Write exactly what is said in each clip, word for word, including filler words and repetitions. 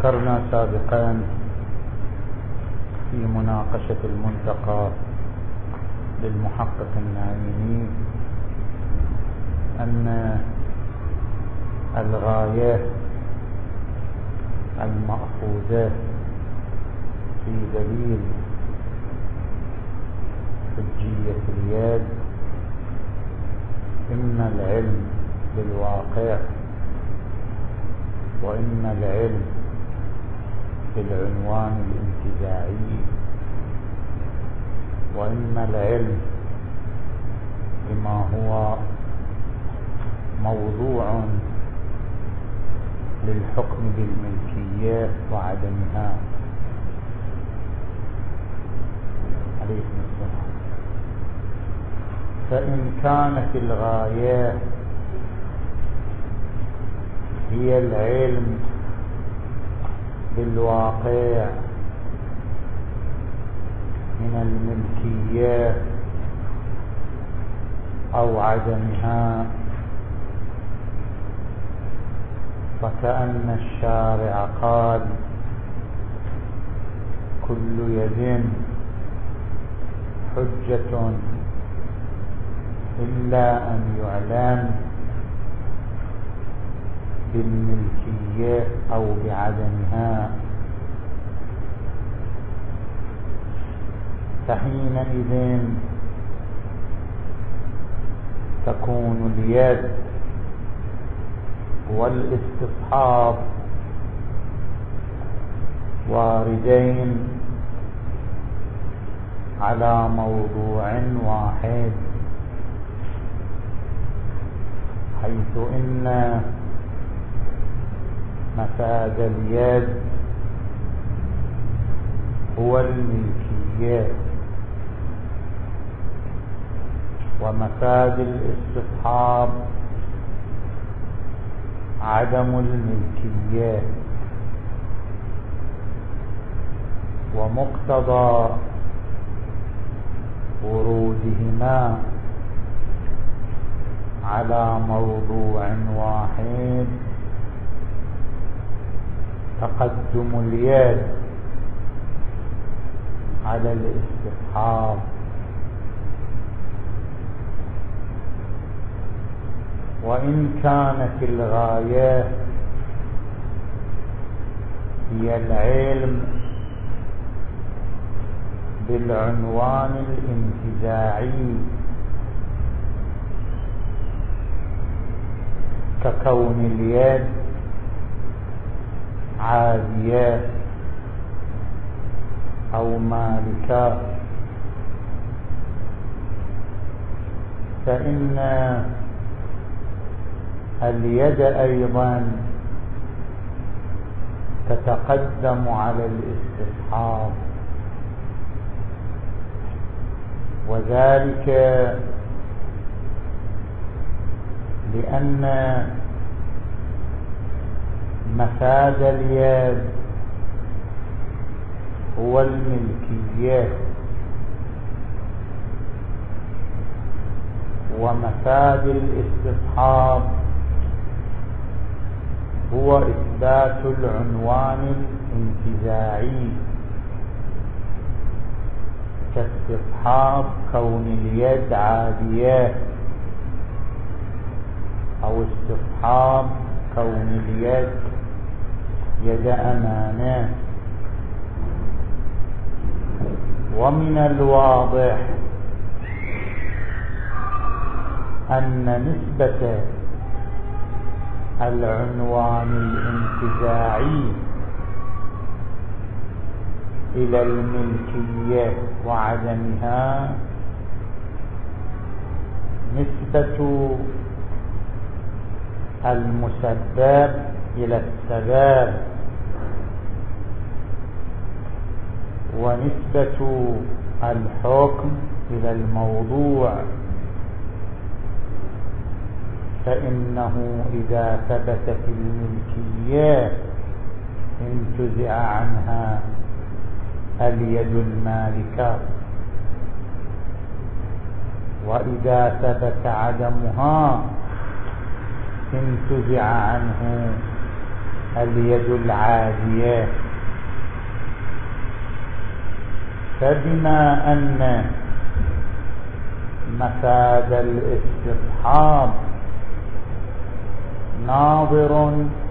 ذكرنا سابقا في مناقشة المنتقى للمحقق النعيمي أن الغاية المأخوذة في دليل حجية اليد إما العلم بالواقع وإما العلم بالعنوان الانتزاعي وإما العلم بما هو موضوع للحكم بالملكية وعدمها عليكم السلام. فإن كانت الغاية هي العلم بالواقع من الملكية أو عدمها، فكأن الشارع قال كل يد حجة إلا أن يعلم بالملكية أو بعدمها، فحينئذ تكون اليد والاستصحاب واردين على موضوع واحد، حيث إن مفاد اليد هو الملكية ومفاد الاستصحاب عدم الملكية، ومقتضى ورودهما على موضوع واحد تقدم اليد على الاستصحاب، وإن كانت الغاية هي العلم بالعنوان الانتزاعي ككون اليد عادية أو مالكة، فإن اليد أيضا تتقدم على الاستصحاب، وذلك لأن مفاد اليد هو الملكية ومفاد الاستصحاب هو إثبات العنوان الانتزاعي كاستصحاب كون اليد عادية أو استصحاب كون اليد يد أمانة. ومن الواضح أن نسبة العنوان الانتزاعي إلى الملكية وعدمها نسبة المسبب إلى السبب، ونسبة الحكم إلى الموضوع، فإنه إذا ثبتت الملكية انتزع عنها اليد المالكة، وإذا ثبت عدمها انتزع عنه اليد العادية. فبما أن مفاد الاستصحاب ناظر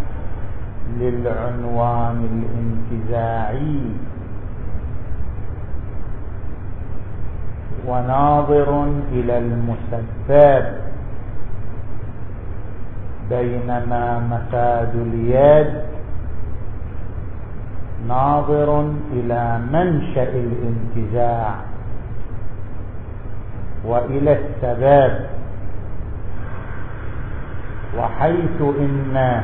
للعنوان الانتزاعي وناظر إلى المسبب، بينما مفاد اليد ناظر إلى منشأ الانتزاع وإلى السبب، وحيث إن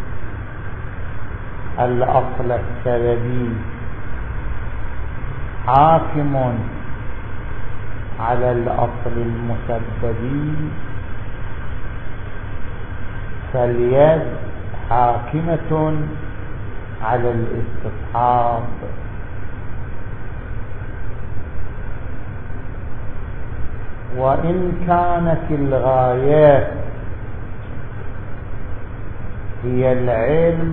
الأصل السببي حاكم على الأصل المسببي، فاليد حاكمة على الاستصحاب. وإن كانت الغاية هي العلم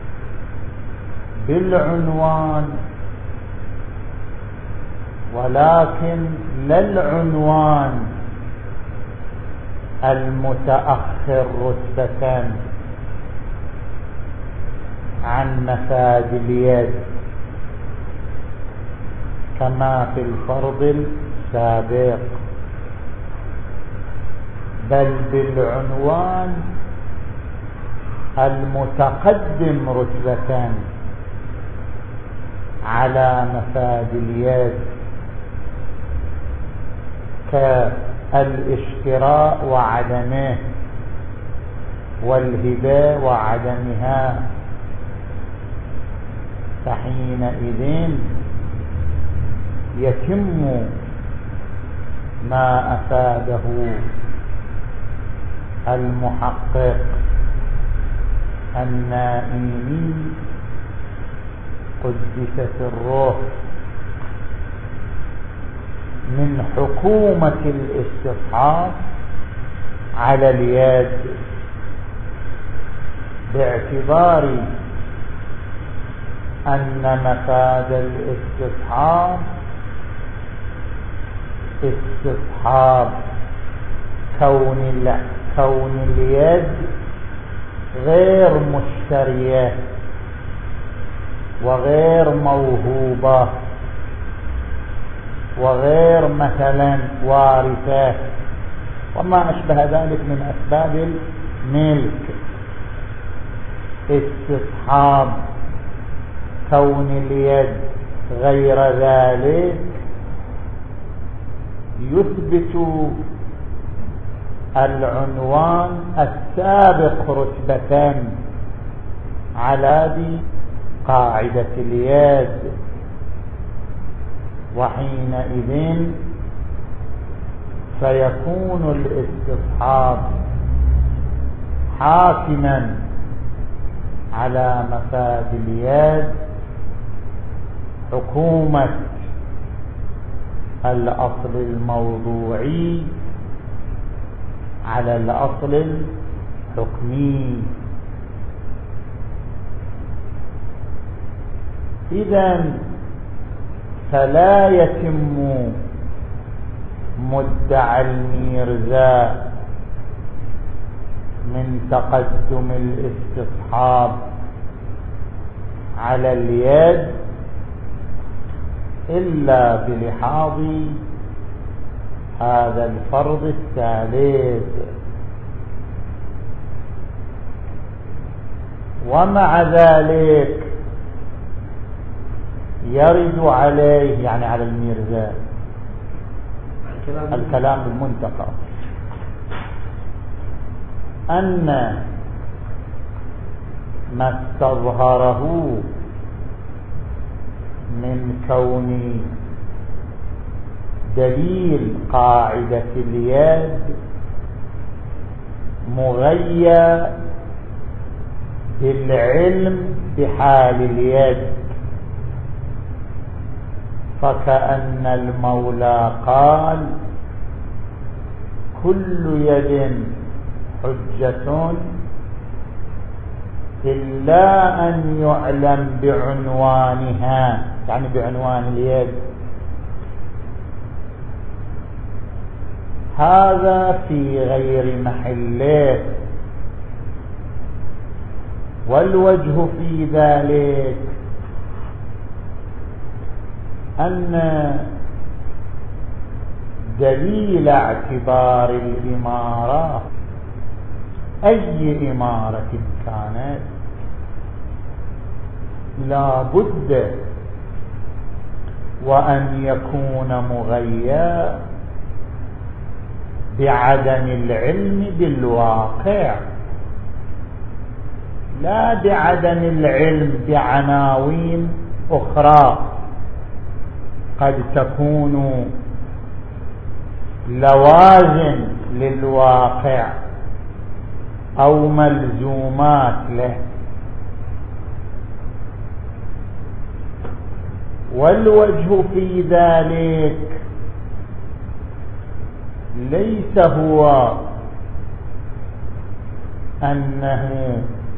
بالعنوان ولكن لا العنوان المتأخر رتبة عن مفاد اليد كما في الفرض السابق، بل بالعنوان المتقدم رتبة على مفاد اليد كالاشتراء وعدمه والهبة وعدمها، فحينئذ يتم ما أفاده المحقق النائمي قدست الروح من حكومة الاستصحاب على اليد، باعتبار أن مفاد الاستصحاب استصحاب كون كون اليد غير مشترية وغير موهوبة وغير مثلا وارثة وما أشبه ذلك من أسباب الملك. استصحاب كون اليد غير ذلك يثبت العنوان السابق رتبة على دي قاعدة اليد، وحينئذ فيكون الاستصحاب حاكما على مفاد اليد حكومة الأصل الموضوعي على الأصل الحكمي. إذن فلا يتم مدعى الميرزاء من تقدم الاستصحاب على اليد إلا بلحاظ هذا الفرض الثالث. ومع ذلك يرد عليه يعني على الميرزاء الكلام المنتقى أن ما استظهره من كون دليل قاعدة اليد مغير بالعلم بحال اليد، فكأن المولى قال كل يد حجة إلا أن يعلم بعنوانها، يعني بعنوان اليد. هذا في غير محله. والوجه في ذلك أن دليل اعتبار الإمارة أي إمارة كانت لا بد وأن يكون مغير بعدم العلم بالواقع، لا بعدم العلم بعناوين أخرى قد تكون لوازم للواقع أو ملزومات له. والوجه في ذلك ليس هو أنه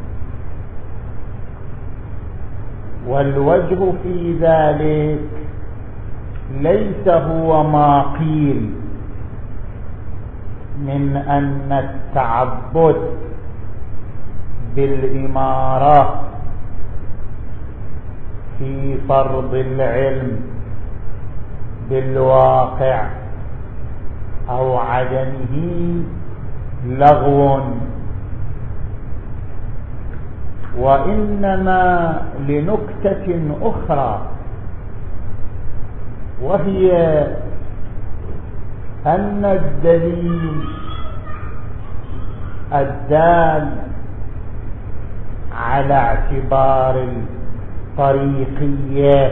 والوجه في ذلك ليس هو ما قيل من أن التعبد بالإمارة في فرض العلم بالواقع أو عدمه لغو، وإنما لنكتة أخرى، وهي أن الدليل الدال على اعتبار الطريقية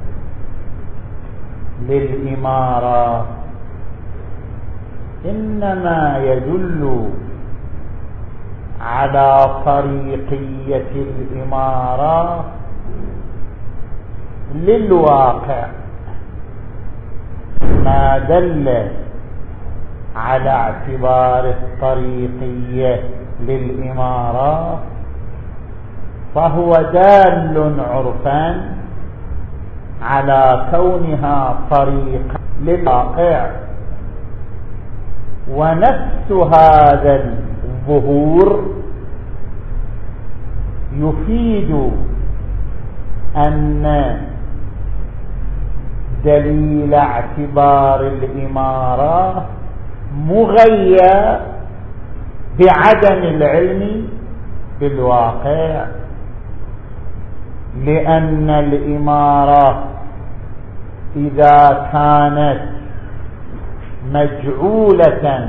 للإمارة إنما يدل على طريقية الإمارة للواقع. ما دل على اعتبار الطريقية للإمارة فهو دال عرفا على كونها طريقة للواقع، ونفس هذا الظهور يفيد أن دليل اعتبار الإمارة مغير بعدم العلم بالواقع، لأن الإمارة إذا كانت مجعولة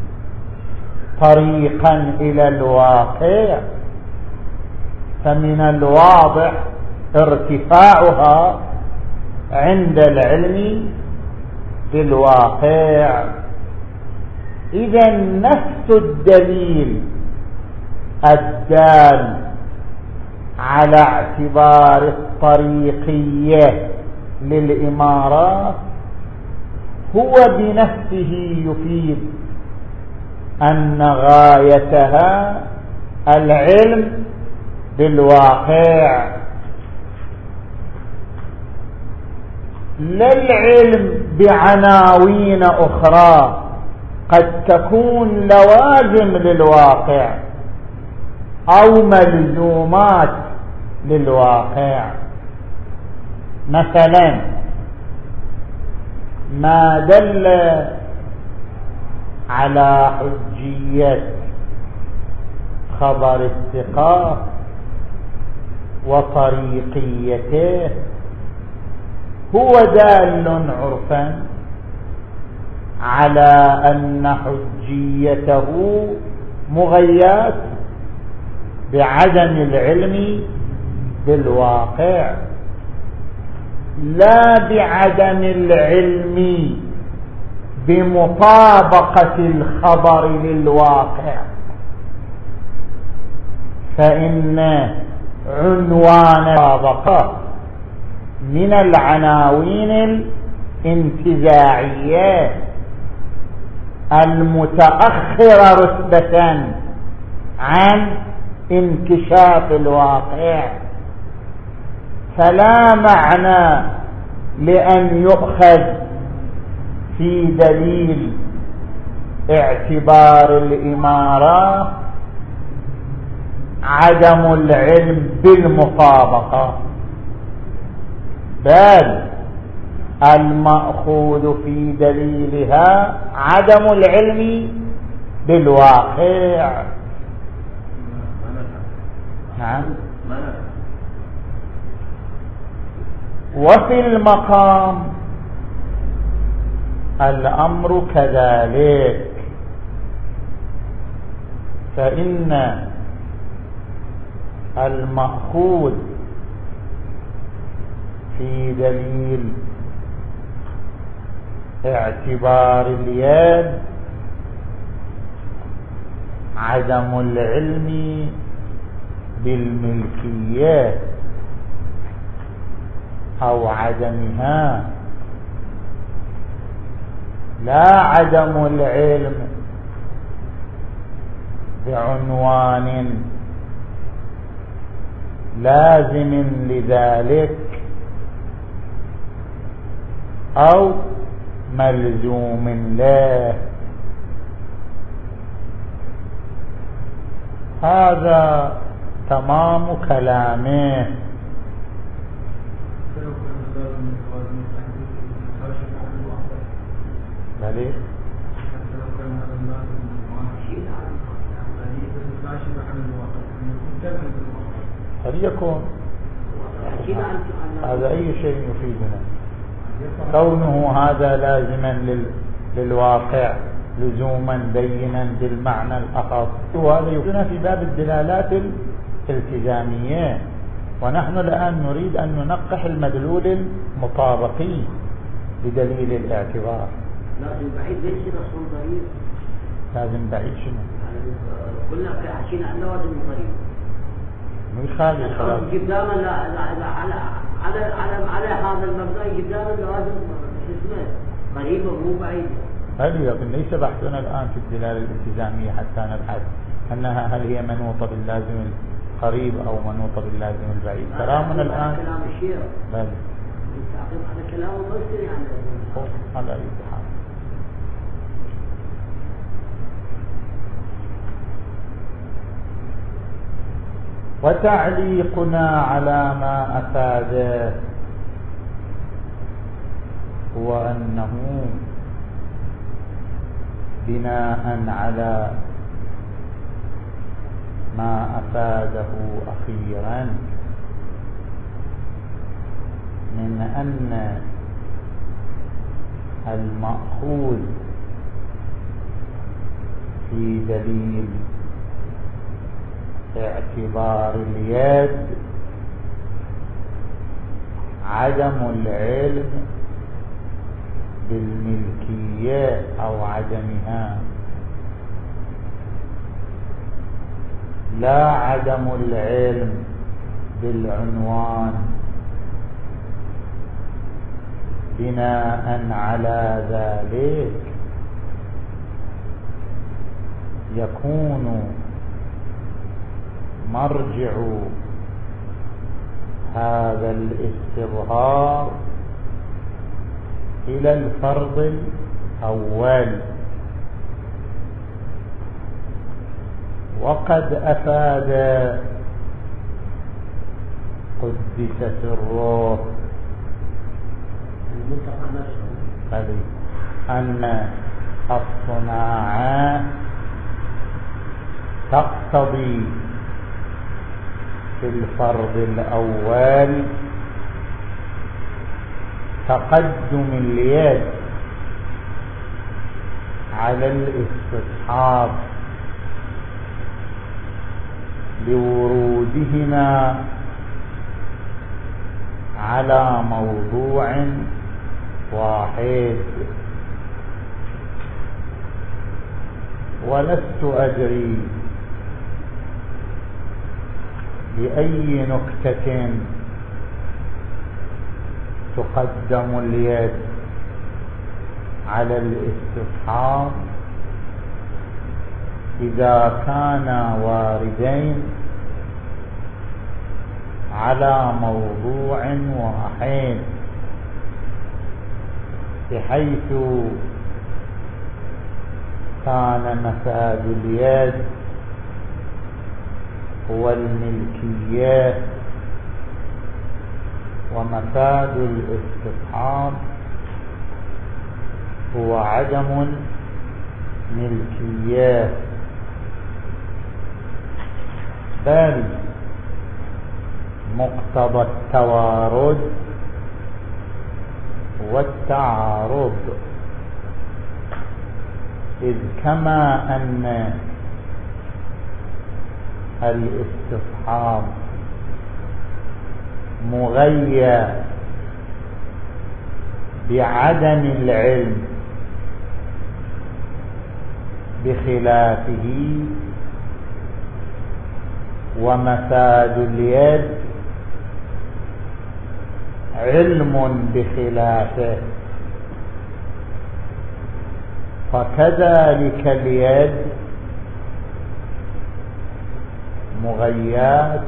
طريقا إلى الواقع فمن الواضح ارتفاعها عند العلم بالواقع. إذا نفس الدليل الدال على اعتبار الطريقية للإمارة هو بنفسه يفيد أن غايتها العلم بالواقع، لا العلم بعناوين أخرى قد تكون لوازم للواقع أو ملزومات للواقع. مثلا ما دل على حجية خبر الثقة وطريقيته هو دال عرفا على أن حجيته مغيات بعدم العلم بالواقع، لا بعدم العلم بمطابقة الخبر للواقع. فإن عنوان المطابقة من العناوين الانتزاعية المتأخرة رتبة عن انكشاف الواقع، فلا معنى لأن يؤخذ في دليل اعتبار الإمارة عدم العلم بالمطابقة، بل المأخوذ في دليلها عدم العلم بالواقع. نعم. وفي المقام الأمر كذلك، فإن المأخوذ في دليل اعتبار اليد عدم العلم بالملكية أو عدمها، لا عدم العلم بعنوان لازم لذلك أو ملزوم له. هذا تمام كلامه. بلي هل يكون هذا أي شيء يفيدنا؟ كونه هذا لازما لل... للواقع لزوما بينا بالمعنى الأخص، وهذا يفيدنا في باب الدلالات الالتزامية، ونحن الآن نريد أن ننقح المدلول المطابقي بدليل الاعتبار. لازم بعيد ليش رسول ضريب؟ لازم بعيد شنو؟ قلنا حكينا عن لوازم الضريب مش خالي خلاص قداما على على على على على هذا المبدا قداما لوازم اسمه قريبه مو بعيده. هل لكن ليس بحثنا الآن في الدلالة الالتزامية حتى نبحث أنها هل هي منوطة باللازم القريب أو منوطة باللازم البعيد. كلامنا الآن كلام الشيخ بل تعقيب على كلامه مصري يعني على أي حال. وتعليقنا على ما أفاده هو أنه بناء على ما أفاده أخيرا من أن المأخوذ في دليل اعتبار اليد عدم العلم بالملكية أو عدمها، لا عدم العلم بالعنوان. بناء على ذلك يكون مرجع هذا الاستظهار إلى الفرض الأول، وقد أفاد قدس سره أن الصناعة تقتضي في الفرض الأول تقدم اليد على الاستصحاب لورودهما على موضوع واحد. ولست أدري بأي نكتة تقدم اليد على الاستصحاب إذا كانا واردين على موضوع واحد، بحيث كان مفاد اليد هو الملكية، ومفاد الاستصحاب هو عدم الملكية، بل مقتضى التوارد والتعارض، إذ كما أن الاستصحاب مغير بعدم العلم بخلافه، ومفاد اليد علم بخلافه، فكذلك اليد مغيات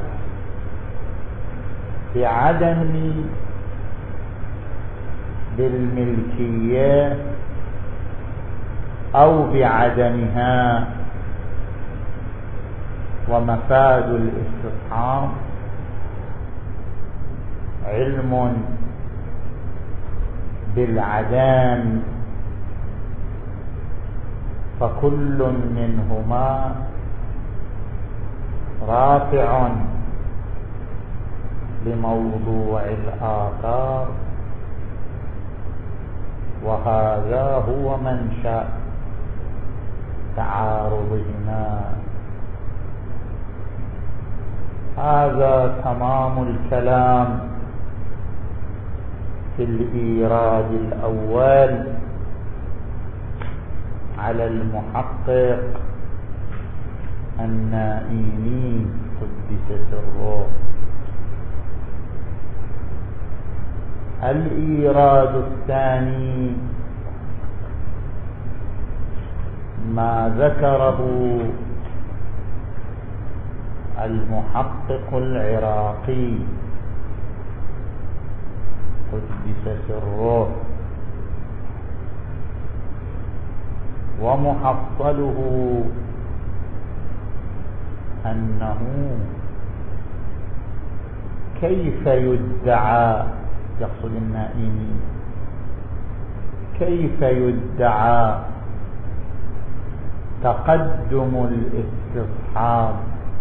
بعدم بالملكية أو بعدمها، ومفاد الاستصحاب علم بالعدم، فكل منهما رافع لموضوع الآخر، وهذا هو منشأ تعارضهما. هذا تمام الكلام في الإيراد الأول على المحقق النائمي قدس سره. الإيراد الثاني ما ذكره المحقق العراقي قدس سره، ومحصله أنه كيف يدعى، يقصد النائمي، كيف يدعى تقدم الاستصحاب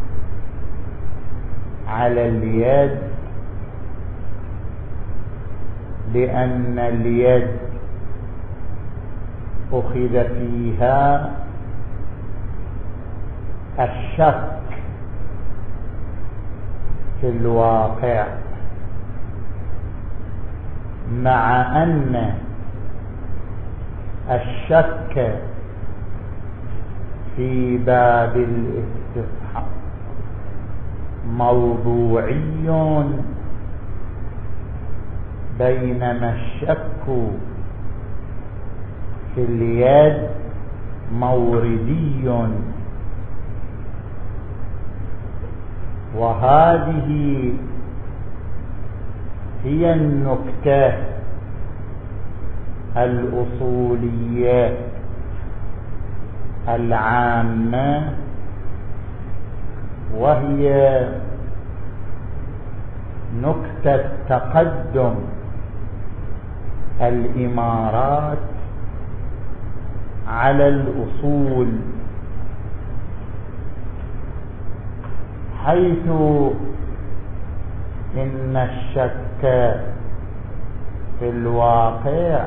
على اليد، لأن اليد أخذ فيها الشك في الواقع، مع أن الشك في باب الاستصحاب موضوعي، بينما الشك في اليد موردي. وهذه هي النكتة الأصولية العامة، وهي نكتة تقدم الإمارات على الأصول، حيث إن الشك في الواقع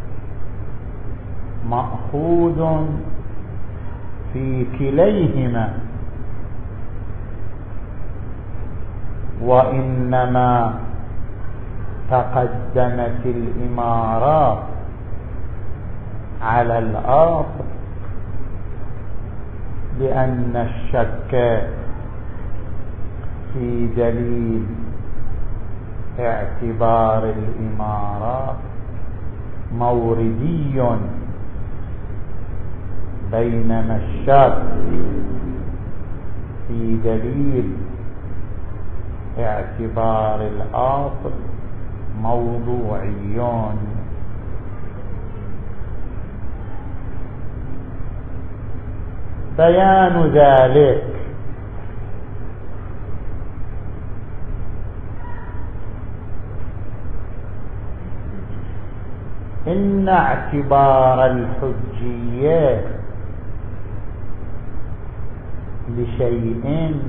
مأخوذ في كليهما، وإنما تقدمت الإمارات على الآخر لأن الشك في دليل اعتبار الإمارات موردي، بينما الشك في دليل اعتبار الأصل موضوعيون. بيان ذلك إن اعتبار الحجية لشيء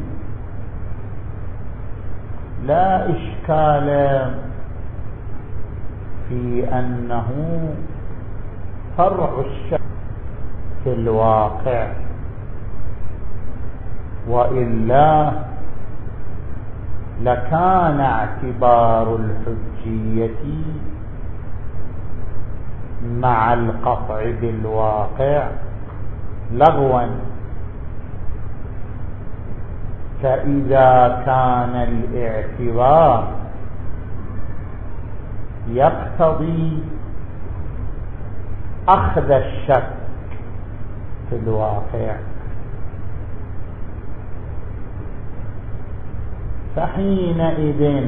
لا إشكال في أنه فرع الشك في الواقع، وإلا لكان اعتبار الحجية مع القطع بالواقع لغوا. فإذا كان الاعتبار يقتضي أخذ الشك في الواقع، فحينئذ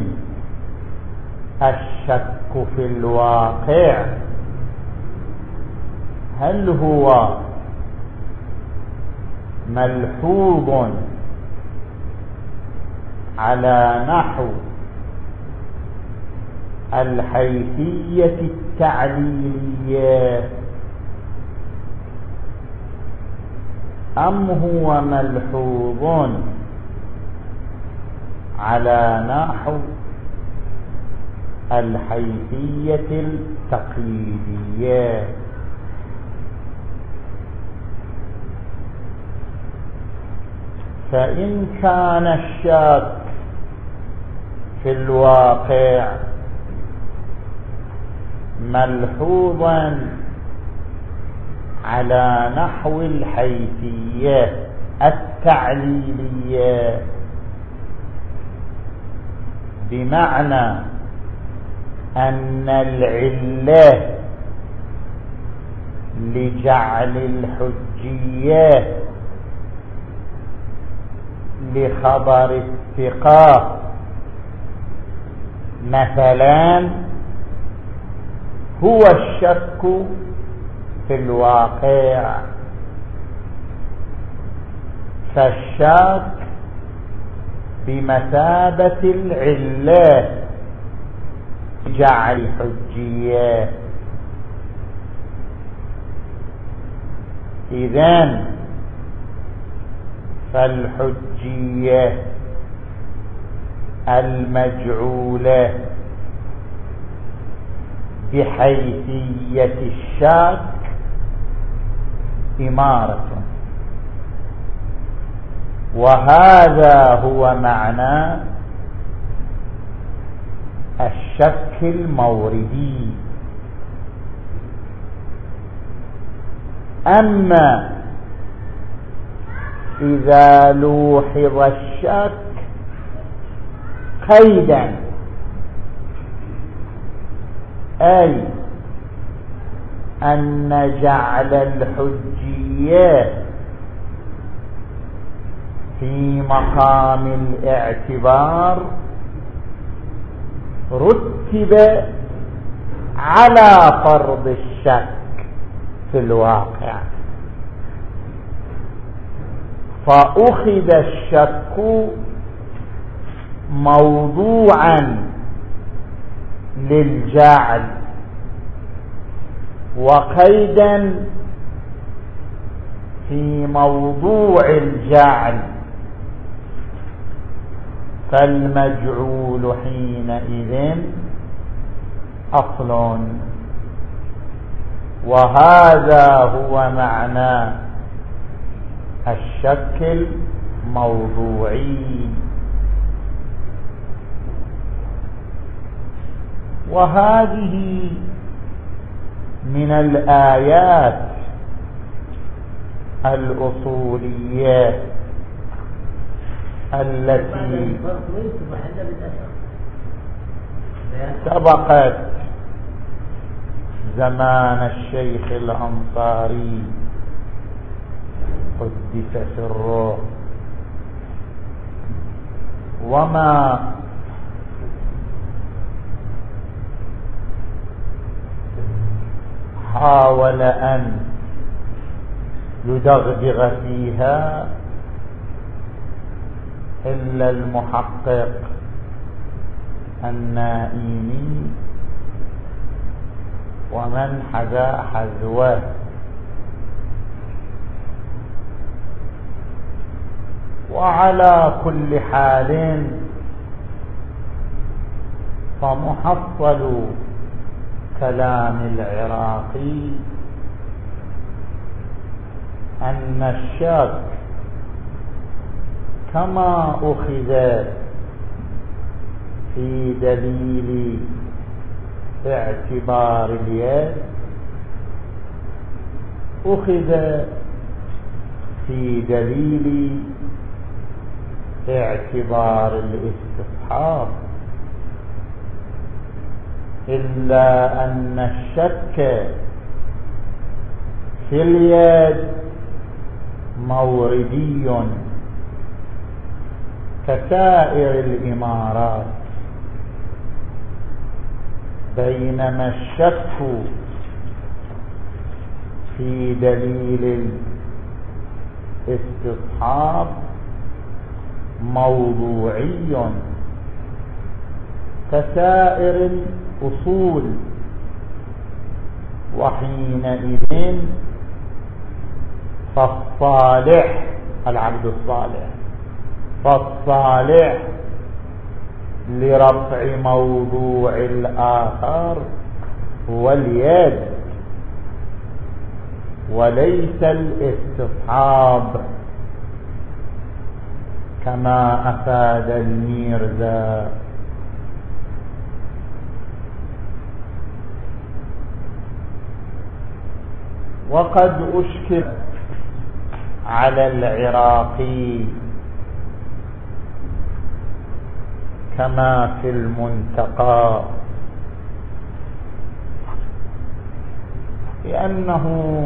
الشك في الواقع هل هو ملحوظ على نحو الحيثية التعليلية أم هو ملحوظ على نحو الحيثية التقليدية؟ فإن كان الشك في الواقع ملحوظا على نحو الحيثية التعليلية، بمعنى أن العلة لجعل الحجية لخبر الثقة مثلا هو الشك في الواقع، فالشك بمثابة العلة جعل حجية. إذن فالحجية المجعولة بحيثية الشك إمارة، وهذا هو معنى الشك الموردي. أما إذا لوحظ الشك قيدا، أي أن جعل الحجية في مقام الاعتبار رتب على فرض الشك في الواقع، فأخذ الشك موضوعا للجعل وقيدا في موضوع الجعل، فالمجعول حينئذ أصل، وهذا هو معنى الشك الموضوعي. وهذه من الآيات الأصولية التي سبقت زمان الشيخ الأنصاري قدس سره، وما حاول أن يدغدغ فيها إلا المحقق النائمي ومن حذا حذوه. وعلى كل حال فمحصل كلام العراقي أن الشك كما أخذ في دليل اعتبار اليد أخذ في دليل اعتبار الاستصحاب، إلا أن الشك في اليد موردي كسائر الإمارات، بينما الشك في دليل الاستصحاب موضوعي كسائر الأصول، وحينئذ فالصالح العبد الصالح فالصالح لرفع موضوع الآخر هو اليد وليس الاستصحاب كما أفاد الميرزا. وقد أشكل على العراقي كما في المنتقى لأنه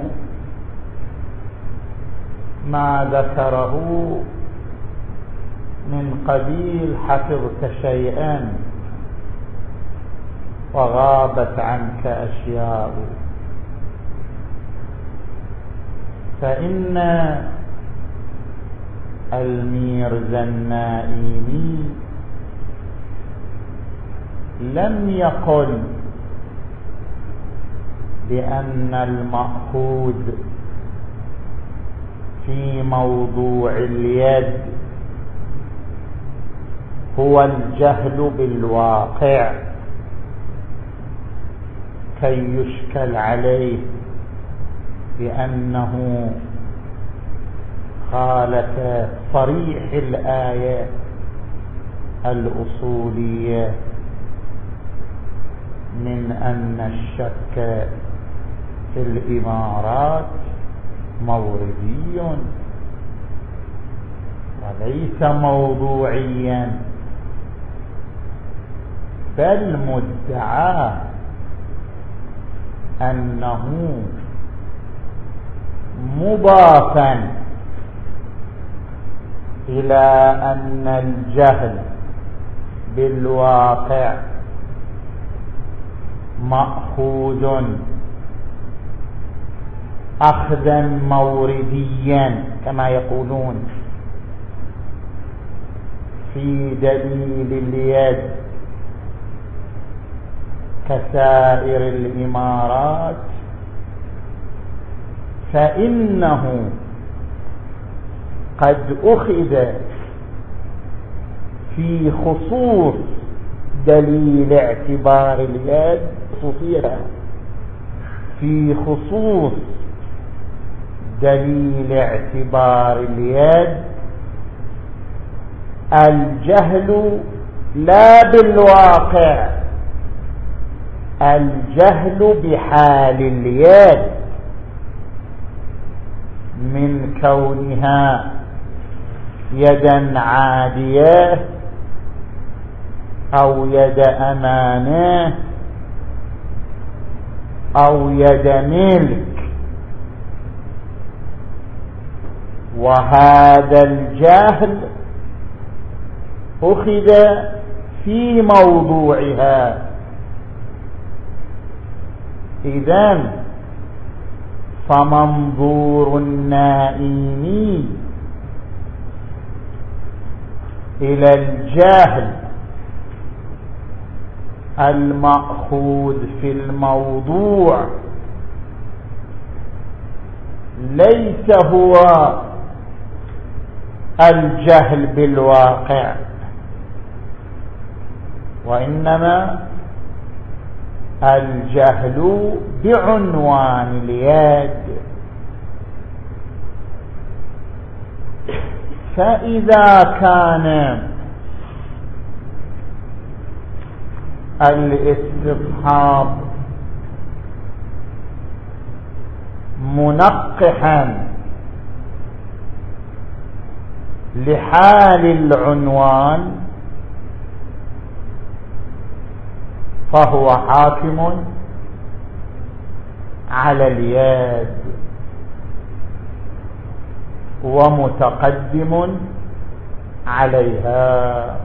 ما ذكره من قبيل حفظت شيئا وغابت عنك أشياء، فإن الميرزا النائمي لم يقل بأن المأخوذ في موضوع اليد هو الجهل بالواقع كي يشكل عليه بأنه خالف صريح الآية الأصولية من أن الشك في الإمارات موردي وليس موضوعيا، بل مدعى أنه مضافا إلى أن الجهل بالواقع مأخوذ أخذا مورديا كما يقولون في دليل اليد كسائر الإمارات، فإنه قد أخذ في خصوص دليل اعتبار اليد خصوصية في خصوص دليل اعتبار اليد الجهل لا بالواقع، الجهل بحال اليد من كونها يدا عادية أو يد أمانة أو يد ملك، وهذا الجهل أخذ في موضوعها. إذن فمنظور النائم إلى الجهل المأخوذ في الموضوع ليس هو الجهل بالواقع، وإنما الجهل بعنوان اليد. فإذا كان الاستصحاب منقحا لحال العنوان فهو حاكم على اليد ومتقدم عليها.